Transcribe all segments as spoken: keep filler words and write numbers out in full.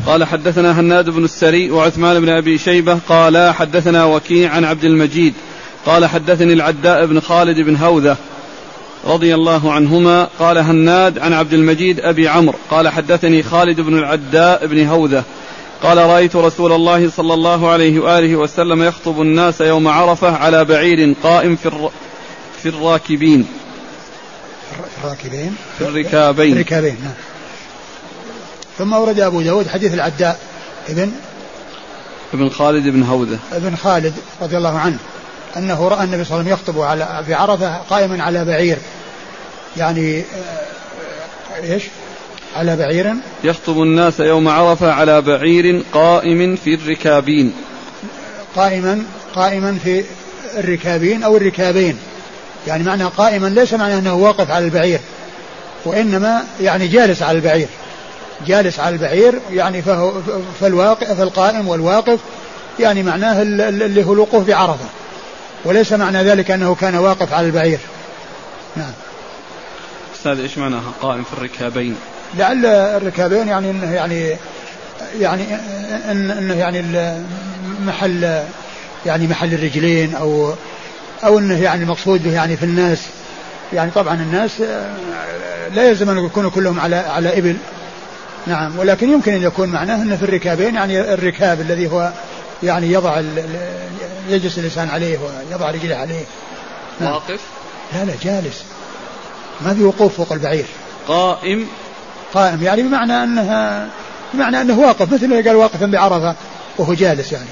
قال حدثنا هناد بن السري وعثمان بن أبي شيبة قال حدثنا وكيع عن عبد المجيد قال حدثني العداء بن خالد بن هوذة رضي الله عنهما قال هناد عن عبد المجيد أبي عمرو قال حدثني خالد بن العداء بن هوذة قال رأيت رسول الله صلى الله عليه وآله وسلم يخطب الناس يوم عرفة على بعير قائم في, الر... في الراكبين الراكبين في الركابين, الركابين. نعم. ثم أورد أبو داود حديث العداء ابن ابن خالد بن هوذة ابن خالد رضي الله عنه أنه رأى النبي صلى الله عليه وسلم يخطب على في عرفة قائما على بعير، يعني إيش على بعير يخطب الناس يوم عرفة على بعير قائم في الركابين، قائما قائما في الركابين أو الركابين، يعني معنى قائما ليس معنى أنه واقف على البعير، وإنما يعني جالس على البعير، جالس على البعير يعني فهو فالواقف فالقائم والواقف يعني معناه اللي هو الوقوف بعرفة، وليس معنى ذلك أنه كان واقف على البعير. نعم. أستاذ إيش معناها قائم في الركابين؟ لعل الركابين يعني إنه يعني يعني إنه يعني محل يعني محل الرجلين أو أو إنه يعني المقصود به يعني في الناس، يعني طبعا الناس لا يلزم أن يكونوا كلهم على على إبل، نعم، ولكن يمكن أن يكون معناه أنه في الركابين يعني الركاب الذي هو يعني يضع يجلس الإنسان عليه ويضع رجله عليه. نعم. واقف؟ لا لا جالس، ما في وقوف فوق البعير. قائم قائم يعني بمعنى أنها بمعنى أنه واقف، مثل ما قال واقفا بعرفة وهو جالس يعني.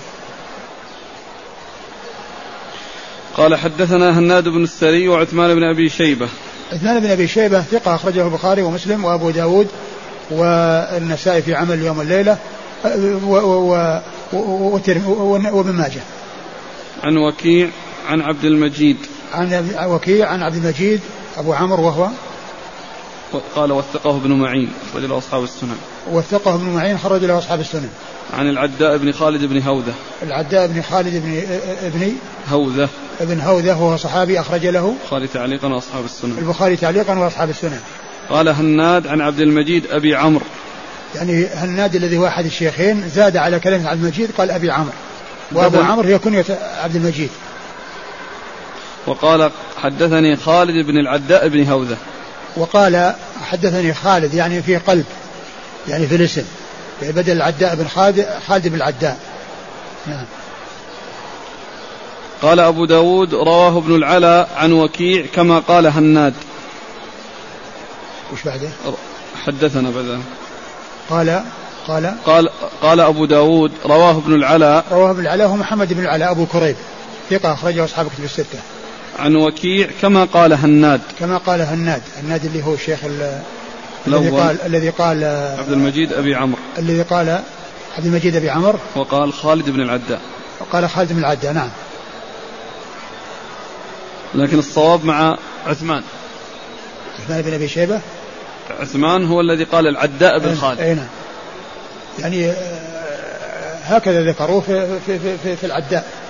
قال حدثنا هناد بن السري وعثمان بن أبي شيبة. عثمان بن أبي شيبة ثقة أخرجه البخاري ومسلم وأبو داود والنسائي في عمل يوم الليلة وابن ماجه. عن وكيع عن عبد المجيد عن وكيع عن عبد المجيد أبو عمرو وهو قال وثقه ابن معين خرج له أصحاب السنن. وثقه ابن معين خرج له أصحاب السنن. عن العداء بن خالد بن هوذة. العداء بن خالد بن ابن هوذة ابن هوذة وهو صحابي أخرج له البخاري تعليقا وأصحاب السنن. البخاري تعليقا وأصحاب السنن. قال هناد عن عبد المجيد أبي عمرو، يعني هناد الذي هو أحد الشيخين زاد على كلمة عبد المجيد قال أبي عمرو، وأبو عمرو هي كنية عبد المجيد. وقال حدثني خالد بن العداء بن هوذة. وقال حدثني خالد يعني في قلب يعني في الاسم، يعني بدل العداء بن خالد خالد بن العداء. نعم. قال أبو داود رواه ابن العلا عن وكيع كما قال هناد. وش بعده؟ حدثنا بعد قال قال قال قال أبو داود رواه ابن العلا رواه ابن العلا هو محمد بن العلا أبو كريب ثقة أخرجه أصحاب كتب الستة. عن وكيع كما قال هناد كما قال هناد هناد اللي هو الشيخ الذي قال الذي قال عبد المجيد أبي عمرو الذي قال عبد المجيد أبي عمرو وقال خالد بن العداء وقال خالد بن العداء. نعم. لكن الصواب مع عثمان عثمان بن أبي شيبة. عثمان هو الذي قال العداء بن خالد. أي نعم. يعني هكذا ذكروه في, في, في, في, في العداء.